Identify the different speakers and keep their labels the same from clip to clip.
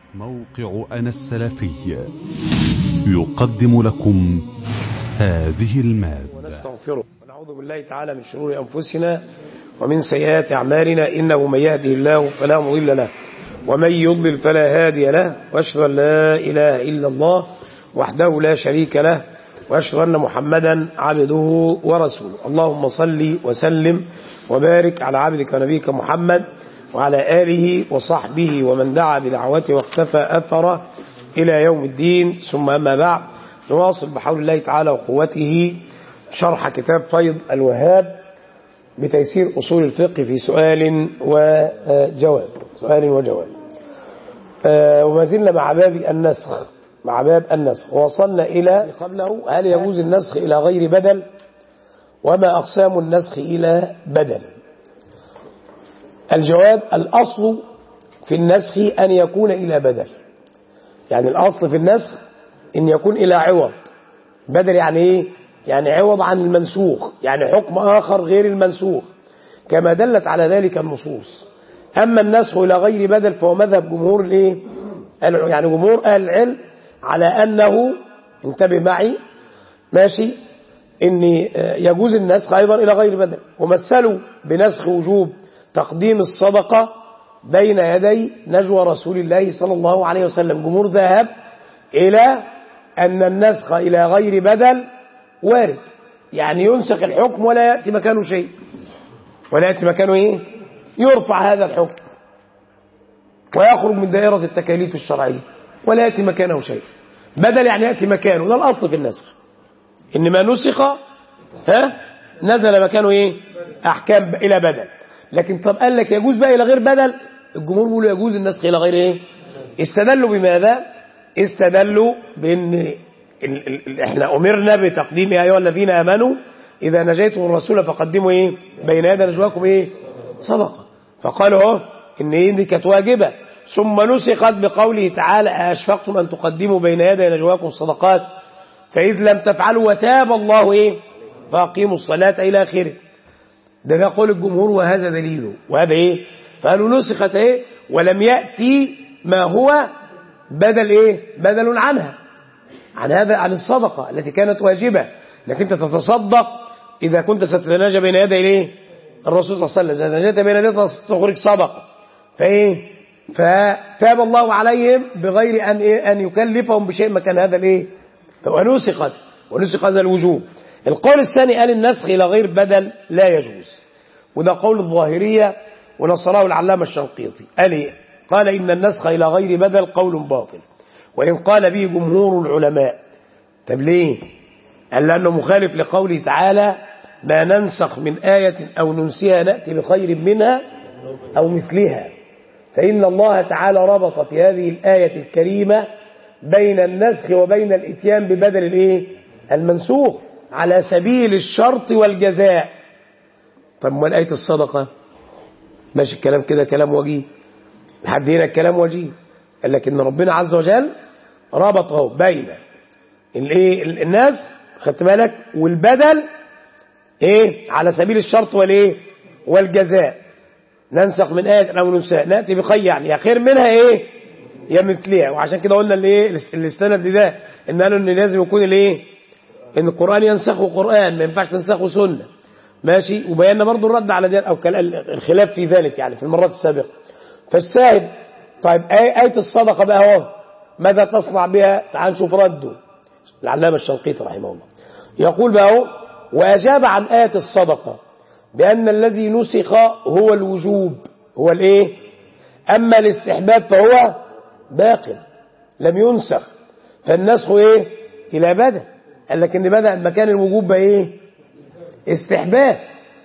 Speaker 1: موقع أنا السلفي يقدم لكم هذه المادة.
Speaker 2: ونستغفره ونعوذ بالله تعالى من شرور أنفسنا ومن سيئات أعمالنا، إنه من يهده الله فلا مضل له ومن يضلل فلا هادي له، وأشهد أن لا إله إلا الله وحده لا شريك له، وأشهد أن محمدا عبده ورسوله. اللهم صل وسلم وبارك على عبدك ونبيك محمد وعلى آله وصحبه ومن دعا بدعوته واختفى أثره إلى يوم الدين. ثم أما بعد، نواصل بحول الله تعالى وقوته شرح كتاب فيض الوهاب بتيسير أصول الفقه في سؤال وجواب. وما زلنا مع باب النسخ، ووصلنا إلى قبله: هل يجوز النسخ إلى غير بدل؟ وما أقسام النسخ إلى بدل؟ الجواب: الأصل في النسخ أن يكون إلى بدل، يعني الأصل في النسخ أن يكون إلى عوض. بدل يعني إيه؟ يعني عوض عن المنسوخ، يعني حكم آخر غير المنسوخ، كما دلت على ذلك النصوص. أما النسخ إلى غير بدل فهو مذهب جمهور يعني جمهور أهل العلم على أنه، انتبه معي ماشي، أن يجوز النسخ أيضا إلى غير بدل. ومثلوا بنسخ وجوب تقديم الصدقة بين يدي نجوى رسول الله صلى الله عليه وسلم. جمهور ذهب إلى أن النسخ إلى غير بدل وارد، يعني ينسخ الحكم ولا يأتي مكانه شيء، ولا يأتي مكانه إيه؟ يرفع هذا الحكم ويخرج من دائرة التكاليف الشرعية ولا يأتي مكانه شيء. بدل يعني يأتي مكانه، ده الأصل في النسخ، إن ما نسخ نزل مكانه إيه؟ أحكام إلى بدل. لكن طب قال لك يجوز بقى إلى غير بدل؟ الجمهور بيقولوا يجوز النسخ إلى غير إيه؟ استدلوا بماذا؟ استدلوا بأن احنا أمرنا بتقديم يا أيها الذين آمنوا إذا نجيتم الرسول فقدموا إيه؟ بين يدي نجواكم إيه؟ صدقة. فقالوا إن إيه دي كانت واجبة، ثم نسخت بقوله تعالى: أشفقتم أن تقدموا بين يدي نجواكم صدقات فإذ لم تفعلوا وتاب الله إيه؟ فأقيموا الصلاة إلى آخره. ده قول الجمهور وهذا دليله، وهذا إيه؟ فقالوا نسخت إيه؟ ولم يأتي ما هو بدل إيه؟ بدل عنها، عن الصدقة التي كانت واجبة، لكن أنت تتصدق إذا كنت ستتناجى بين يدي إيه؟ الرسول صلى الله عليه وسلم. إذا نجيت بين يدي تخرج صدقة فإيه؟ فتاب الله عليهم بغير أن يكلفهم بشيء مكان هذا الإيه؟ ونسخ هذا الوجوب. القول الثاني قال النسخ إلى غير بدل لا يجوز، وده قول الظاهرية ونصره العلامة الشنقيطي. قال إن النسخ إلى غير بدل قول باطل، وإن قال به جمهور العلماء. طب ليه؟ قال لأنه مخالف لقوله تعالى: ما ننسخ من آية أو ننسيها نأتي بخير منها أو مثلها. فإن الله تعالى ربط في هذه الآية الكريمة بين النسخ وبين الإتيان ببدل الإيه؟ المنسوخ، على سبيل الشرط والجزاء. طب ما آية الصدقة ماشي الكلام كده كلام وجيه لحد هنا، الكلام وجيه. قال لك إن ربنا عز وجل ربطه بين الناس، خدت بالك، والبدل ايه؟ على سبيل الشرط والايه؟ والجزاء. ننسخ من آية أو ننساها نأتي بخير، يعني يا خير منها ايه؟ يا مثلها. وعشان كده قلنا الاستند ده ان قالوا ان لازم يكون الايه؟ ان القرآن ينسخه قرآن، ما ينفعش تنسخه سنة، ماشي. وبينا برضو الرد على ده او الخلاف في ذلك يعني في المرات السابقة. فالشاهد، طيب آية الصدقة بقى اهو، ماذا تصنع بها؟ تعال نشوف رده العلامة الشنقيطي رحمه الله. يقول بقى: وأجاب عن آية الصدقة بأن الذي نسخ هو الوجوب، هو الايه؟ أما الاستحباب فهو باق لم ينسخ، فالنسخ ايه؟ إلى بدل. قال لك ان بدأ مكان الوجوب بقى ايه؟ استحباب.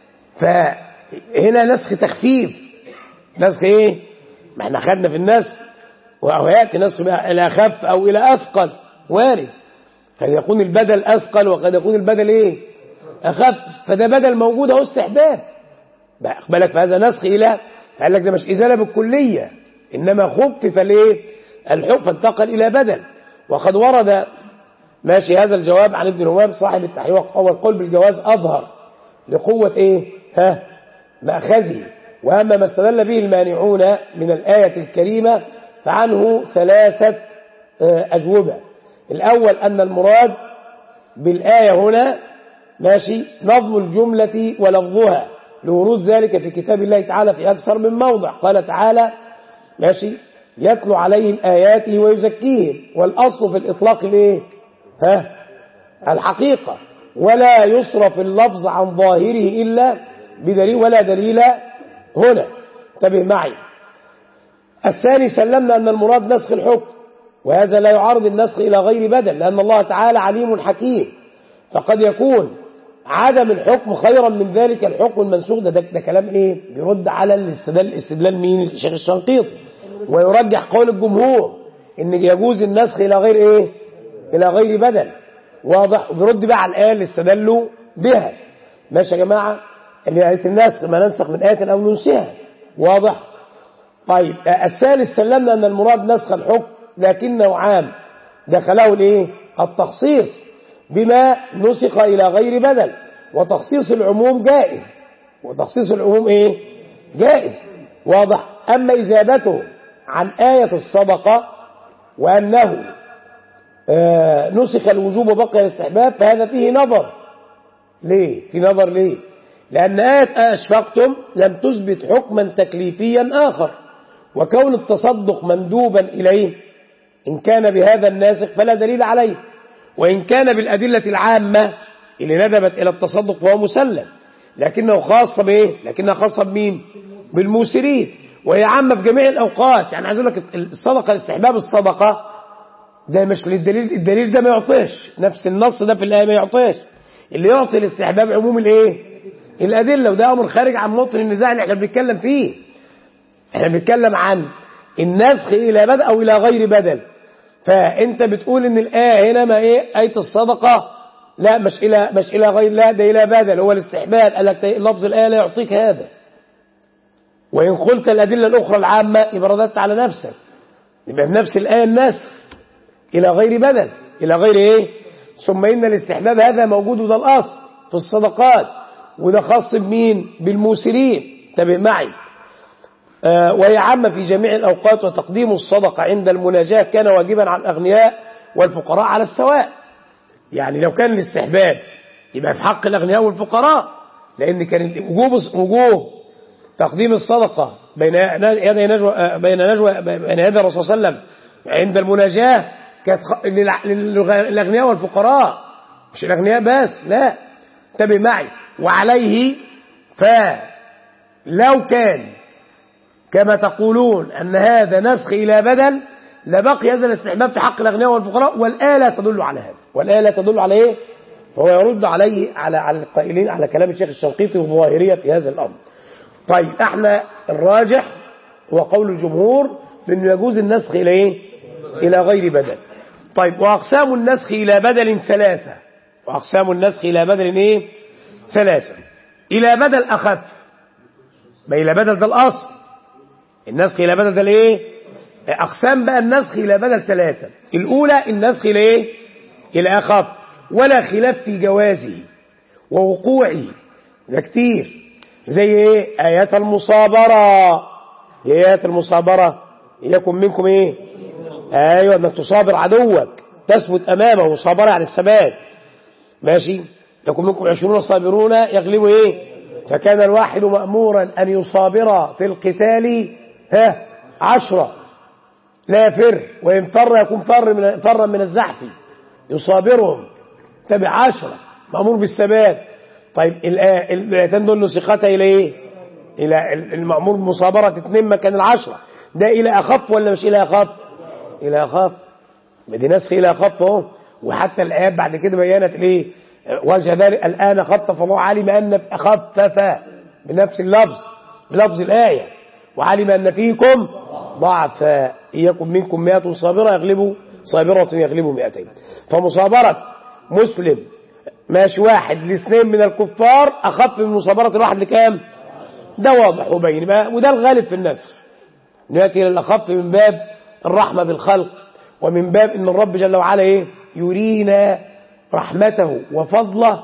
Speaker 2: فهنا نسخ تخفيف، نسخ ايه؟ ما احنا خدنا في النسخ ويأتي نسخ إلى أخف أو إلى أثقل، وارد. قد يكون البدل أثقل وقد يكون البدل ايه؟ أخف. فده بدل موجود اهو استحباب، بالك فهذا نسخ إلى، قال لك ده مش إزالة بالكلية، إنما خفف الايه؟ الحكم فانتقل إلى بدل. وقد ورد ماشي هذا الجواب عن ابن نواب صاحب التحرير، أول قول بالجواز أظهر لقوة ايه؟ مأخذه. وأما ما استدل به المانعون من الآية الكريمة فعنه ثلاثة أجوبة. الأول أن المراد بالآية هنا ماشي نظم الجملة ولفظها لورود ذلك في كتاب الله تعالى في أكثر من موضع. قال تعالى ماشي يتلو عليهم آياته ويزكيهم، والأصل في الإطلاق ليه الحقيقة، ولا يصرف اللفظ عن ظاهره إلا بدليل، ولا دليل هنا. انتبه معي. الثاني سلمنا أن المراد نسخ الحكم، وهذا لا يعارض النسخ إلى غير بدل، لأن الله تعالى عليم حكيم، فقد يكون عدم الحكم خيرا من ذلك الحكم المنسوخ. ده كلام ايه؟ بيرد على الاستدلال مين؟ الشيخ الشنقيطي، ويرجح قول الجمهور ان يجوز النسخ الى غير ايه؟ الى غير بدل. واضح؟ وبيرد بقى على الايه اللي استدلوا بها. ماشي يا جماعه؟ اللي آية النسخ ما ننسخ من آية او ننسيها. واضح؟ طيب الثالث سلمنا ان المراد نسخ الحكم لكنه عام دخله الايه؟ التخصيص بما نسخ الى غير بدل، وتخصيص العموم جائز، وتخصيص العموم ايه؟ جائز. واضح؟ اما اجابته عن آية الصدقة وانه نسخ الوجوب وبقي الاستحباب فهذا فيه نظر. ليه؟ في نظر ليه؟ لأن آية أشفقتم لم تثبت حكما تكليفيا آخر، وكون التصدق مندوبا إليه إن كان بهذا الناسخ فلا دليل عليه، وإن كان بالأدلة العامة اللي ندبت إلى التصدق فهو مسلم، لكنه خاصة بإيه؟ لكنها خاصة بمين؟ بالموسرين، وهي عامة في جميع الأوقات. يعني عايز أقول لك الصدقة استحباب الصدقة ده مش للدليل، الدليل ده ما يعطيش، نفس النص ده في الآية ما يعطيش. اللي يعطي الاستحباب عموم الإيه؟ الأدلة، وده أمر خارج عن موطن النزاع اللي احنا بنتكلم فيه. احنا بنتكلم عن النسخ إلى بدل أو إلى غير بدل. فأنت بتقول إن الآية هنا ما إيه؟ آية الصدقة لا مش إلى غير، لا ده إلى بدل، هو الاستحباب. قال لك لفظ الآية لا يعطيك هذا، وإن قلت الأدلة الأخرى العامة يبقى رددت على نفسك، يبقى في نفس الآية النسخ إلى غير بدل، إلى غير إيه؟ ثم إن الاستحباب هذا موجود، وده الأصل في الصدقات، وده خاص بمين؟ بالموسرين. انتبه معي. وهي عامة في جميع الأوقات، وتقديم الصدقة عند المناجاة كان واجبا على الأغنياء والفقراء على السواء. يعني لو كان الاستحباب يبقى في حق الأغنياء والفقراء، لأن كان وجوب تقديم الصدقة بين يدي الرسول صلى الله عليه وسلم عند المناجاة كانت للأغنياء والفقراء، مش الأغنياء بس، لا. انتبه معي. وعليه فلو كان كما تقولون أن هذا نسخ إلى بدل لبقي هذا الاستحباب في حق الأغنياء والفقراء، والآية لا تدل على هذا. والآية لا تدل على إيه؟ فهو يرد عليه على القائلين على كلام الشيخ الشنقيطي والظاهرية في هذا الأمر. طيب احنا الراجح هو قول الجمهور بأنه يجوز النسخ إلى إيه؟ إلى غير بدل. طيب وأقسام النسخ إلى بدل ثلاثة. وأقسام النسخ إلى بدل إيه؟ ثلاثة. إلى بدل أخف، ما إلى بدل ده الأصل، النسخ إلى بدل ده الإيه؟ أقسام بقى النسخ إلى بدل ثلاثة. الأولى النسخ إلى إيه؟ إلى أخف، ولا خلاف في جوازه ووقوعه، ده كتير. زي إيه؟ آيات المصابرة. آيات المصابرة يكن منكم إيه؟ أيوة، أنك تصابر عدوك، تثبت أمامه، مصابرة على الثبات. ماشي؟ يكن منكم 20 صابرون يغلبوا إيه؟ فكان الواحد مأمورا أن يصابر في القتال 10، لا يفر، وإن فر يكون فرا من الزحف، يصابرهم تبع 10، مأمور بالثبات. طيب الآيتين دول نسختها إلى إيه؟ إلى المأمور بمصابرة 2 مكان 10، ده إلى أخف ولا مش إلى أخف؟ إلى أخف، بدي نسخ إلى أخف اهو. وحتى الآيات بعد كده بيانت ليه؟ وجه ذلك الآن خفف الله، علم أن خفف بنفس اللفظ، بلفظ الآية، وعلم أن فيكم ضعفا إياكم منكم 100 صابرة يغلبوا صابرة يغلبوا 200. فمصابرة مسلم ماشي 1 ل2 من الكفار أخف من مصابرة الواحد لكام؟ ده واضح وبين، وده الغالب في النسخ، نأتي إلى الأخف من باب الرحمة بالخلق، ومن باب إن الرب جل وعلا إيه؟ يرينا رحمته وفضله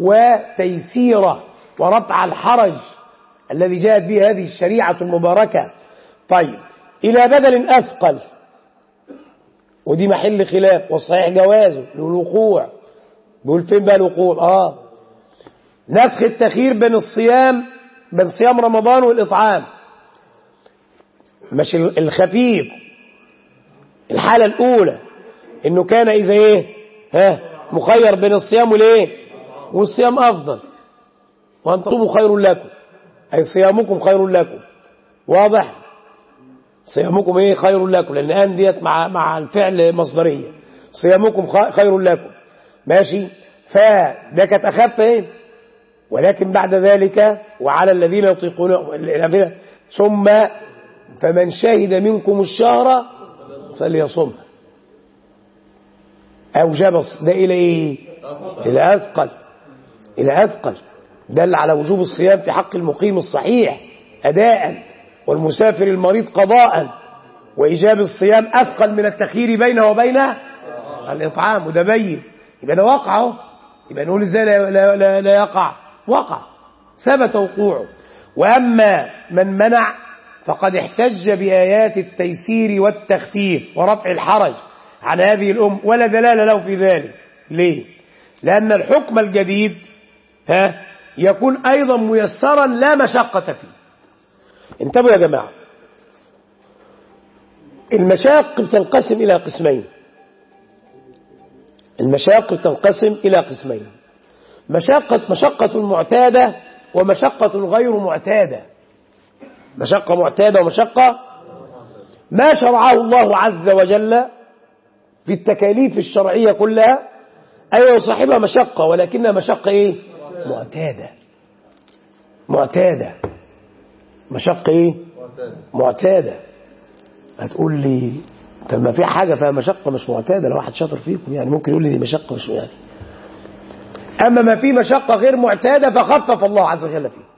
Speaker 2: وتيسيره ورفع الحرج الذي جاءت به هذه الشريعة المباركة. طيب إلى بدل أثقل، ودي محل خلاف، والصحيح جوازه للوقوع. بيقول فين بقى الوقوع؟ نسخ التخيير بين صيام رمضان والإطعام. مش الخفيف الحالة الأولى إنه كان إذا مخير بين الصيام والصيام أفضل، وأن تصوموا خير لكم، أي صيامكم خير لكم. واضح؟ صيامكم خير لكم، لأن آن ديت مع الفعل مصدرية. صيامكم خير لكم، ماشي. فده كانت أخف ولكن بعد ذلك وعلى الذين يطيقون ثم فمن شهد منكم الشهر فليصمه. أوجب ده إلى إلى أثقل دل على وجوب الصيام في حق المقيم الصحيح أداء، والمسافر المريض قضاء، وإيجاب الصيام أثقل من التخيير بينه وبين الإطعام. وده بين، يبقى ده وقعه، يبقى نقول إزاي لا يقع؟ وقع، ثبت وقوعه. وأما من منع فقد احتج بآيات التيسير والتخفيف ورفع الحرج عن هذه الأمة، ولا دلالة له في ذلك. ليه؟ لأن الحكم الجديد يكون أيضا ميسرا لا مشقة فيه. انتبهوا يا جماعة، المشاق بتنقسم إلى قسمين. المشاق تنقسم إلى قسمين: مشقة معتادة ومشقة غير معتادة. مشقة معتادة ومشقة ما شرعه الله عز وجل في التكاليف الشرعية كلها، أيوة صاحبها مشقة، ولكنها مشقة معتادة. مشقة معتادة. هتقول لي طب ما في حاجة فيها مشقة مش معتادة؟ لو واحد شاطر فيكم يعني ممكن يقول لي دي مشقة مش يعني. أما ما في مشقة غير معتادة فخفف الله عز وجل فيه،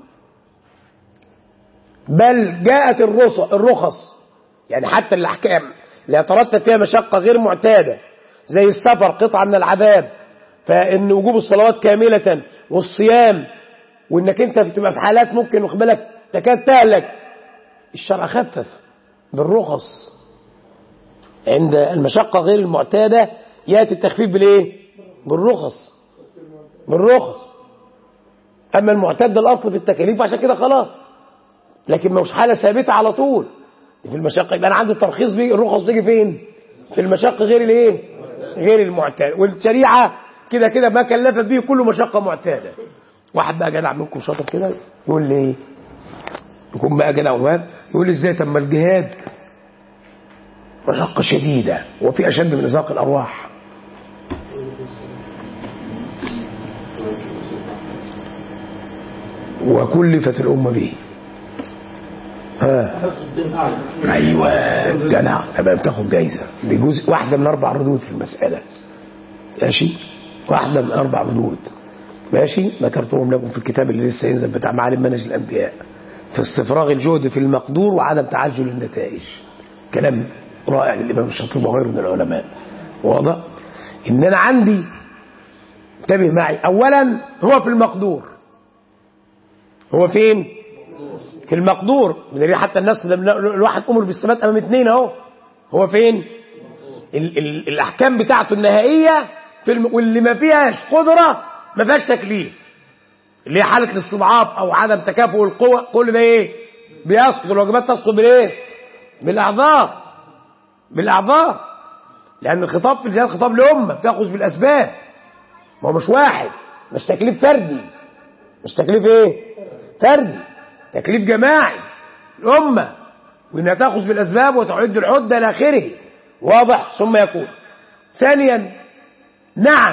Speaker 2: بل جاءت الرخص، يعني حتى الأحكام اللي يترتب فيها مشقة غير معتادة زي السفر قطعة من العذاب، فإن وجوب الصلوات كاملة والصيام، وإنك أنت بتبقى في حالات ممكن وخبالك تكاد تهلك، الشرع خفف بالرخص. عند المشقة غير المعتادة يأتي التخفيف بالرخص. أما المعتاد الأصل في التكاليف عشان كده خلاص، لكن مش حالة ثابتة على طول. في المشقة يبقى أنا عندي الترخيص الرخص تيجي فين؟ في المشقة غير المعتاد. والشريعة كده ما كلفت به كله مشقة معتادة. واحد بقى جدع منكم شاطر كده يقول لي يكون بقى جدع ومات يقول لي ازاي؟ طب ما الجهاد مشقة شديدة وفي أشد من إزاق الأرواح. وكلفت الأمة به. أيوة جدع، تمام، تاخد جايزة. دي جزء واحدة من 4 ردود في المسألة، ماشي؟ واحدة من 4 ردود، ماشي؟ ذكرتهم لكم في الكتاب اللي لسه ينزل بتاع معالم منهج الأنبياء في استفراغ الجهد في المقدور وعدم تعجل النتائج. كلام رائع للإمام الشاطبي وغيره من العلماء. واضح؟ إن أنا عندي، انتبه معي، أولا هو في المقدور. هو فين؟ في المقدور. بدليل حتى الناس الواحد أمر بالثبات أمام 2 أهو. هو فين؟ الأحكام بتاعته النهائية واللي ما فيهاش قدرة ما فيهاش تكليف، اللي هي حالة الاستضعاف أو عدم تكافؤ القوة، كل ده بيسقط. الواجبات تسقط بالأعذار، لأن الخطاب في الجهاد خطاب لأمة بتأخذ بالأسباب، ما هو مش واحد، مش تكليف فردي، مش تكليف فردي، تكليف جماعي الأمة، وإنها تأخذ بالأسباب وتعد العدة إلى آخره. واضح؟ ثم يقول ثانيا نعم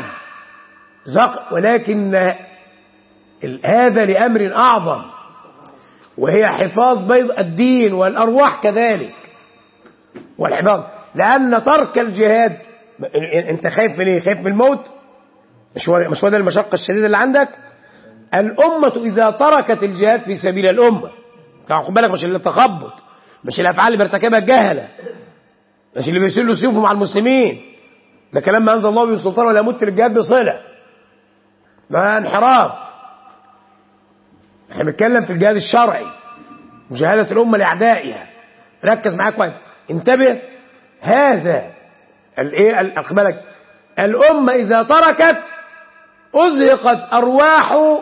Speaker 2: ولكن هذا لأمر أعظم، وهي حفاظ بيض الدين والأرواح كذلك، والحفاظ، لأن ترك الجهاد أنت خايف من خايف من الموت؟ مش هو ده المشقة الشديدة اللي عندك؟ الأمة إذا تركت الجهاد في سبيل الأمة، خد بالك، مش اللي تخبط، مش الأفعال اللي بيرتكبها الجهلة، مش اللي بيسلوا سيوفهم على المسلمين، ده كلام ما أنزل الله به سلطان ولا يمت للجهاد بصلة، ده انحراف. احنا بنتكلم في الجهاد الشرعي، مجاهدة الأمة لأعدائها، ركز معايا كويس، انتبه. هذا الايه اقبلك الامه اذا تركت ازهقت ارواح،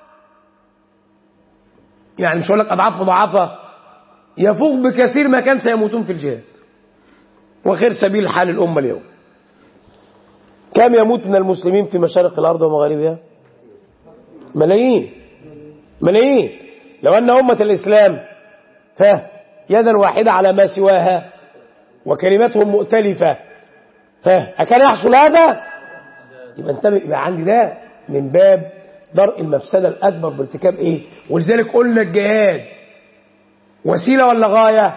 Speaker 2: يعني مش هقول لك اضعاف مضاعفه، يفوق بكثير ما كان سيموتون في الجهاد، وخير سبيل حال الامه اليوم. كم يموت من المسلمين في مشارق الارض ومغاربها؟ ملايين ملايين. لو ان امه الاسلام يدا واحده على ما سواها وكلمتهم مؤتلفه أكان يحصل هذا؟ يبقى انتبه، يبقى عندي ده من باب درء المفسدة الأكبر بارتكاب إيه؟ ولذلك قلنا الجهاد وسيلة ولا غاية؟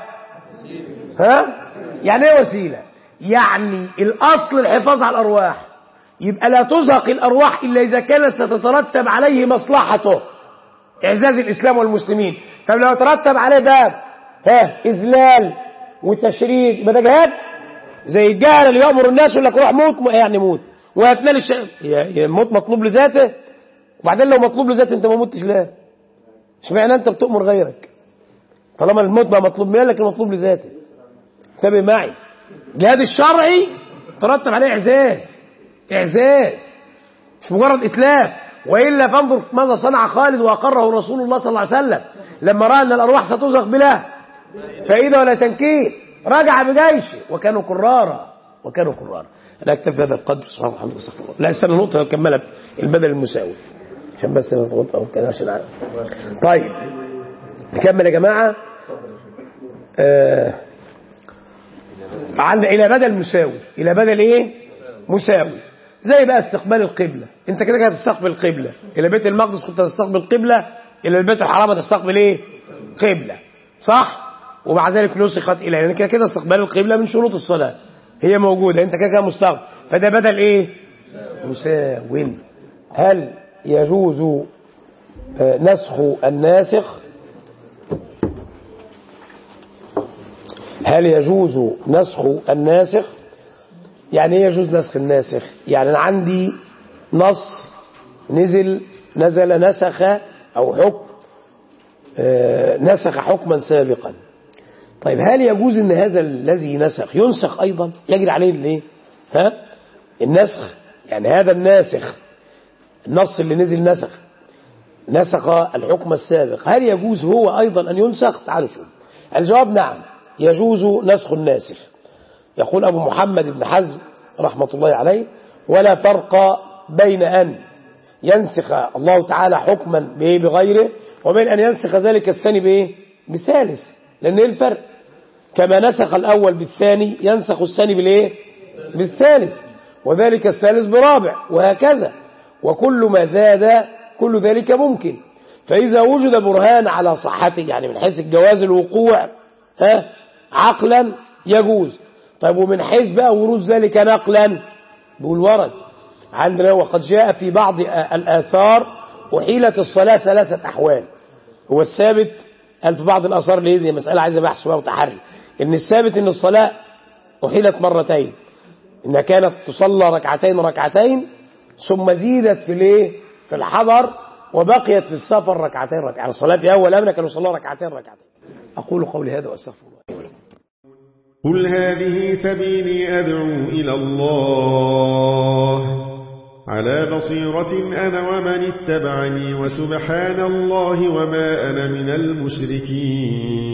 Speaker 2: يعني إيه وسيلة؟ يعني الأصل الحفاظ على الأرواح، يبقى لا تزهق الأرواح إلا إذا كانت ستترتب عليه مصلحته إعزاز الإسلام والمسلمين. طب لو ترتب عليه باب إذلال وتشريد يبقى ده جهاد؟ زي الجهل اللي يأمر الناس يقول لك روح موت، يعني موت وهتنال الموت مطلوب لذاته، وبعدين لو مطلوب لذاته انت ما متش ليه؟ اشمعنى انت بتأمر غيرك طالما الموت بقى مطلوب منك لكن مطلوب لذاته؟ انتبه معي، الجهاد الشرعي ترتب عليه اعزاز مش مجرد اتلاف. والا فانظر ماذا صنع خالد واقره رسول الله صلى الله عليه وسلم لما راى ان الارواح ستزغ بلا فائده ولا تنكيل، رجع بجيشه وكانوا كرارا. انا اكتفي بهذا القدر. سبحان الله وبحمده. لا استنى نقطه اكملها، البدل المساوي عشان بس نضغط او كده عشان عارف. طيب نكمل يا جماعه. عندنا الى بدل مساوي، الى بدل ايه مساوي، زي بقى استقبال القبله. انت كده هتستقبل القبله الى بيت المقدس، كنت هتستقبل قبله الى البيت الحرام هتستقبل ايه قبله، صح؟ ومع ذلك نسخت الى، يعني كده استقبال القبله من شروط الصلاه، هي موجوده، انت كده مستقبل، فده بدل ايه مساو. هل يجوز نسخ الناسخ؟ هل يجوز نسخ الناسخ؟ يعني ايه يجوز نسخ الناسخ؟ يعني انا عندي نص نزل نسخ او حكم نسخ حكما سابقا. طيب هل يجوز ان هذا الذي نسخ ينسخ ايضا، يجري عليه الايه النسخ؟ يعني هذا الناسخ النص اللي نزل نسخ الحكم السابق، هل يجوز هو ايضا ان ينسخ؟ تعالوا شوف الجواب. نعم يجوز نسخ الناسخ. يقول ابو محمد بن حزم رحمة الله عليه: ولا فرق بين ان ينسخ الله تعالى حكما بغيره وبين ان ينسخ ذلك الثاني بايه بثالث. لان ايه الفرق؟ كما نسخ الاول بالثاني ينسخ الثاني بالايه بالثالث، وذلك الثالث برابع، وهكذا. وكل ما زاد كل ذلك ممكن. فاذا وجد برهان على صحته، يعني من حيث الجواز الوقوع عقلا يجوز. طيب ومن حيث بقى ورود ذلك نقلا، بيقول ورد عندنا وقد جاء في بعض الآثار أحيلت الصلاة 3 أحوال. هو الثابت في بعض الآثار اللي هي مسألة عايزة بحث وتحري، إن الثابت إن الصلاة أحيلت مرتين، إنها كانت تصلى ركعتين ثم زيدت في الحضر وبقيت في السفر ركعتين. يعني الصلاة في أول أمر كانوا يصلوا ركعتين. أقول قولي هذا وأستغفر الله.
Speaker 3: قل هذه سبيلي أدعو إلى الله على بصيرة أنا ومن اتبعني وسبحان الله وما أنا من المشركين.